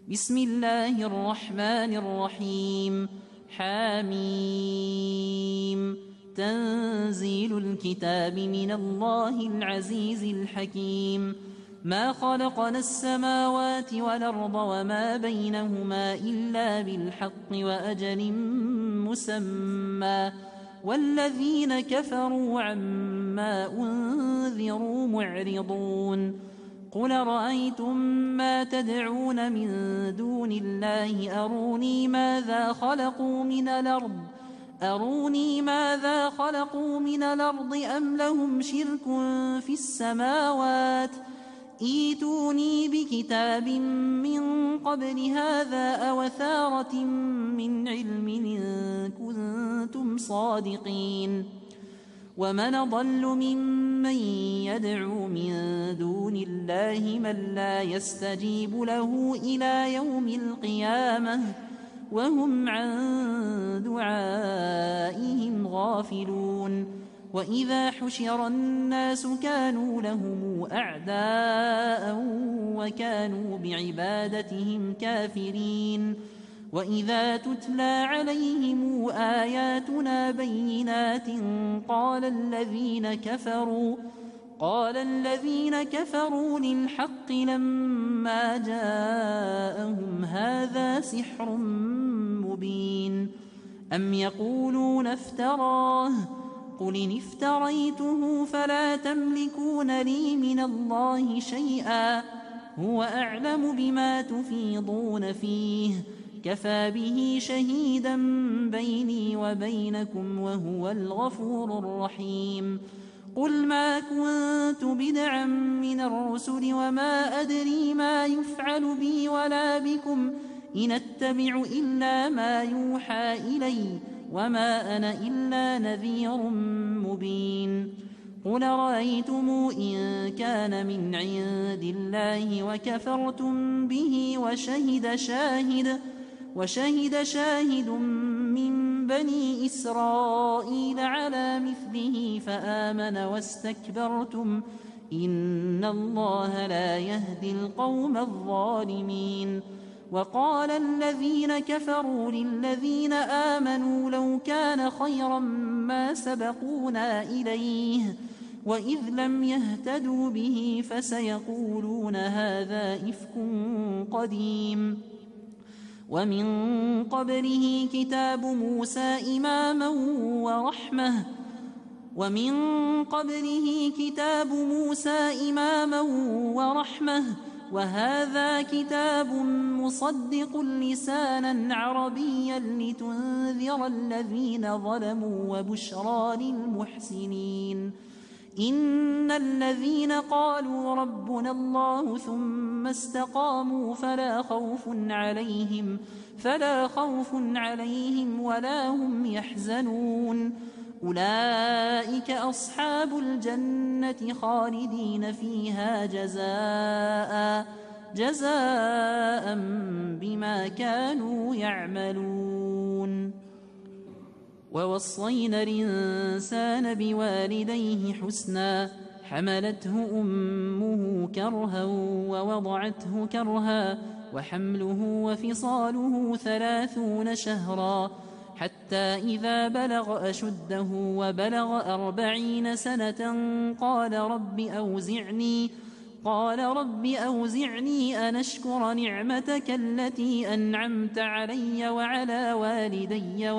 بسم الله الرحمن الرحيم. حميم. تنزيل الكتاب من الله العزيز الحكيم. ما خلقنا السماوات والأرض وما بينهما إلا بالحق وأجل مسمى، والذين كفروا عما أنذروا معرضون. قل رأيتم ما تدعون من دون الله أروني ماذا خلقوا من الأرض أم لهم شرك في السماوات، ائتوني بكتاب من قبل هذا أو أثارة من علم إن كنتم صادقين. ومن أضل ممن يدعو من دون الله من لا يستجيب له إلى يوم القيامة وهم عن دعائهم غافلون. وإذا حشر الناس كانوا لهم أعداء وكانوا بعبادتهم كافرين. وإذا تتلى عليهم آياتنا بينات قال الذين كفروا للحق لما جاءهم هذا سحر مبين. أم يقولون افتراه، قل إن افتريته فلا تملكون لي من الله شيئا، هو أعلم بما تفيضون فيه، كفى به شهيدا بيني وبينكم وهو الغفور الرحيم. قل ما كنت بدعا من الرسل وما أدري ما يفعل بي ولا بكم، إن أتبع إلا ما يوحى إلي وما أنا إلا نذير مبين. قل رأيتم إن كان من عند الله وكفرتم به وشهد شاهد من بني إسرائيل على مثله فآمن واستكبرتم إن الله لا يهدي القوم الظالمين. وقال الذين كفروا للذين آمنوا لو كان خيرا ما سبقونا إليه، وإذ لم يهتدوا به فسيقولون هذا إفك قديم. ومن قبله كتاب موسى إماما ورحمة، وهذا كتاب مصدق لسانا عربيا لتنذر الذين ظلموا وبشرى للمحسنين. إن الذين قالوا ربنا الله ثم استقاموا فلا خوف عليهم ولا هم يحزنون. أولئك أصحاب الجنة خالدين فيها جزاء بما كانوا يعملون. ووصينا الإنسان بوالديه حسنا، حملته أمه كرها ووضعته كرها، وحمله وفصاله 30 شهرا، حتى إذا بلغ أشده وبلغ 40 سنة قال رب أوزعني أن أشكر نعمتك التي أنعمت علي وعلى والدي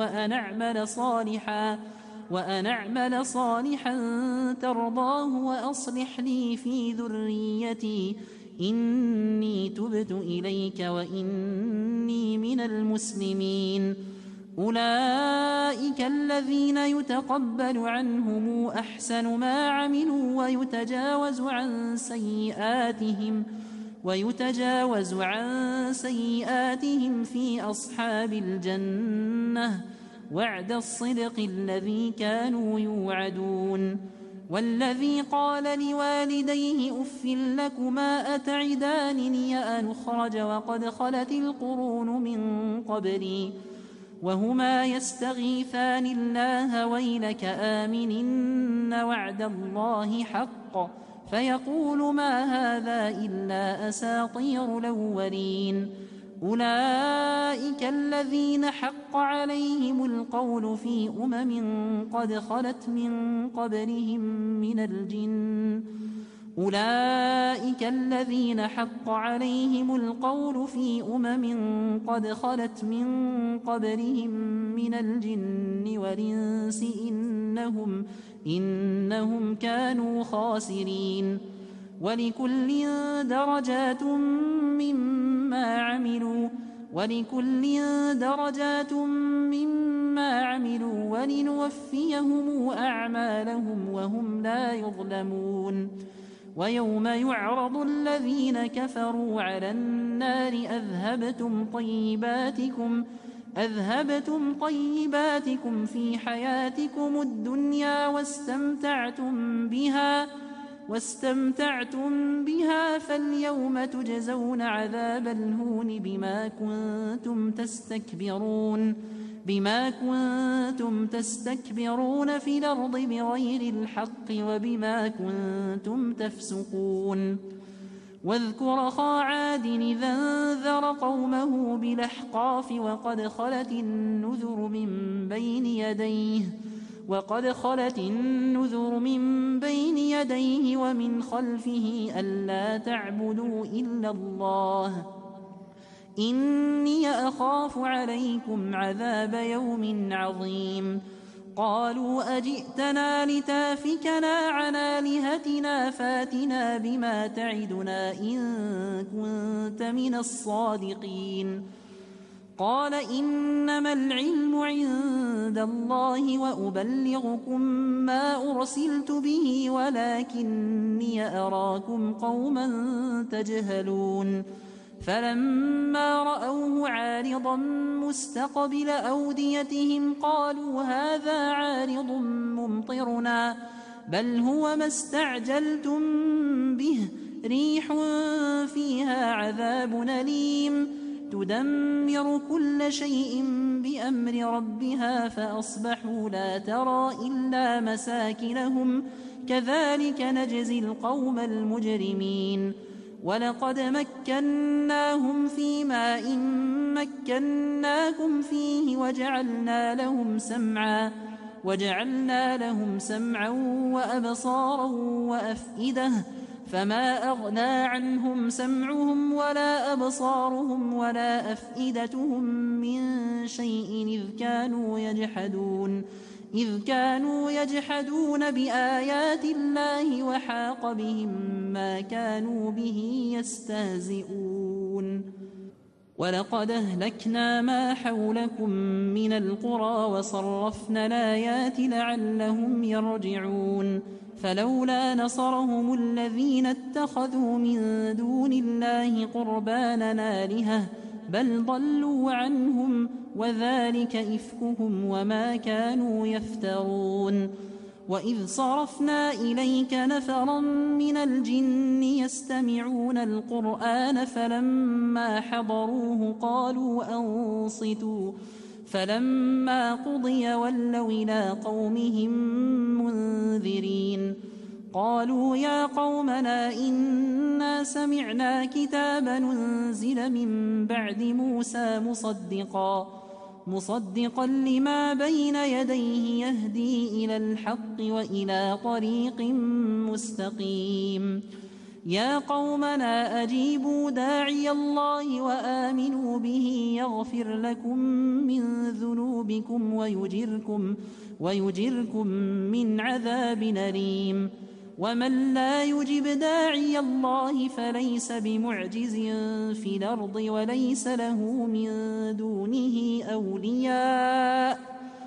وأن أعمل صالحا ترضاه وأصلح لي في ذريتي إني تبت إليك وإني من المسلمين. أولئك الذين يتقبل عنهم أحسن ما عملوا ويتجاوز عن سيئاتهم في أصحاب الجنة، وعد الصدق الذي كانوا يوعدون. والذي قال لوالديه أف لكما أتعدانني أن أخرج وقد خلت القرون من قبلي وهما يستغيثان الله ويلك آمن إن وعد الله حق، فيقول ما هذا إلا أساطير الأولين. أولئك الذين حق عليهم القول في قد خلت من قبلهم من الجن أولئك الذين حق عليهم القول في قد خلت من قبلهم من الجن والإنس إنهم كانوا خاسرين ولكل درجات مما عملوا ولنوفيهم أعمالهم وهم لا يظلمون ويوم يعرض الذين كفروا على النار أذهبتم طيباتكم في حياتكم الدنيا واستمتعتم بها فاليوم تجزون عذاب الهون بما كنتم تستكبرون في الأرض بغير الحق وبما كنتم تفسقون واذكر أخا عاد إذا أنذر قومه بالأحقاف وقد خلت النذر من بين يديه ومن خلفه ألا تعبدوا إلا الله إني أخاف عليكم عذاب يوم عظيم قالوا أجئتنا لتافكنا عن آلهتنا فاتنا بما تعدنا إن كنت من الصادقين قال إنما العلم عند الله وأبلغكم ما أرسلت به ولكني أراكم قوما تجهلون فلما رأوه عارضا مستقبل أوديتهم قالوا هذا عارض ممطرنا بل هو ما استعجلتم به ريح فيها عذاب أليم تدمر كل شيء بأمر ربها فأصبحوا لا ترى إلا مساكنهم كذلك نجزي القوم المجرمين ولقد مكناهم في ماء مكناكم فيه وجعلنا لهم سمعا وأبصارا وأفئدة فما أغنى عنهم سمعهم ولا أبصارهم ولا أفئدتهم من شيء إذ كانوا يجحدون بآيات الله وحاق بهم ما كانوا به يستهزئون ولقد أهلكنا ما حولكم من القرى وصرفنا الآيات لعلهم يرجعون فلولا نصرهم الذين اتخذوا من دون الله قربانا آلهة بل ضلوا عنهم وذلك إفكهم وما كانوا يفترون وإذ صرفنا إليك نفرا من الجن يستمعون القرآن فلما حضروه قالوا أنصتوا فلما قضي ولوا إلى قومهم منذرين قالوا يا قومنا إنا سمعنا كتابا أنزل من بعد موسى مصدقا لما بين يديه يهدي إلى الحق وإلى طريق مستقيم يا قومنا أجيبوا داعي الله وآمنوا به يغفر لكم من ذنوبكم ويجركم من عذاب أليم ومن لا يجب داعي الله فليس بمعجز في الأرض وليس له من دونه أولياء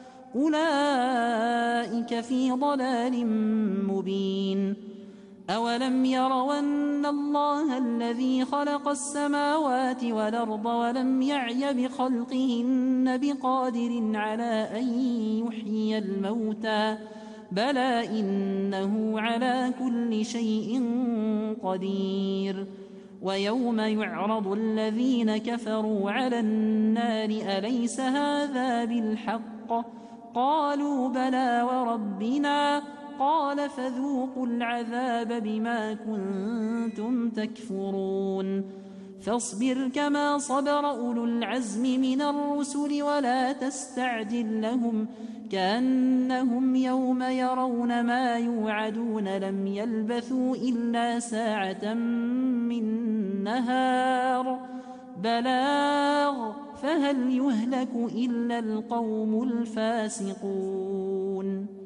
أولئك في ضلال مبين أولم يروا أن الله الذي خلق السماوات والأرض ولم يعي بخلقهن بقادر على أن يحيي الموتى بلى إنه على كل شيء قدير ويوم يعرض الذين كفروا على النار أليس هذا بالحق قالوا بلى وربنا قال فذوقوا العذاب بما كنتم تكفرون فاصبر كما صبر أولو العزم من الرسل ولا تستعجل لهم كأنهم يوم يرون ما يوعدون لم يلبثوا إلا ساعة من نهار بلاغ فهل يهلك إلا القوم الفاسقون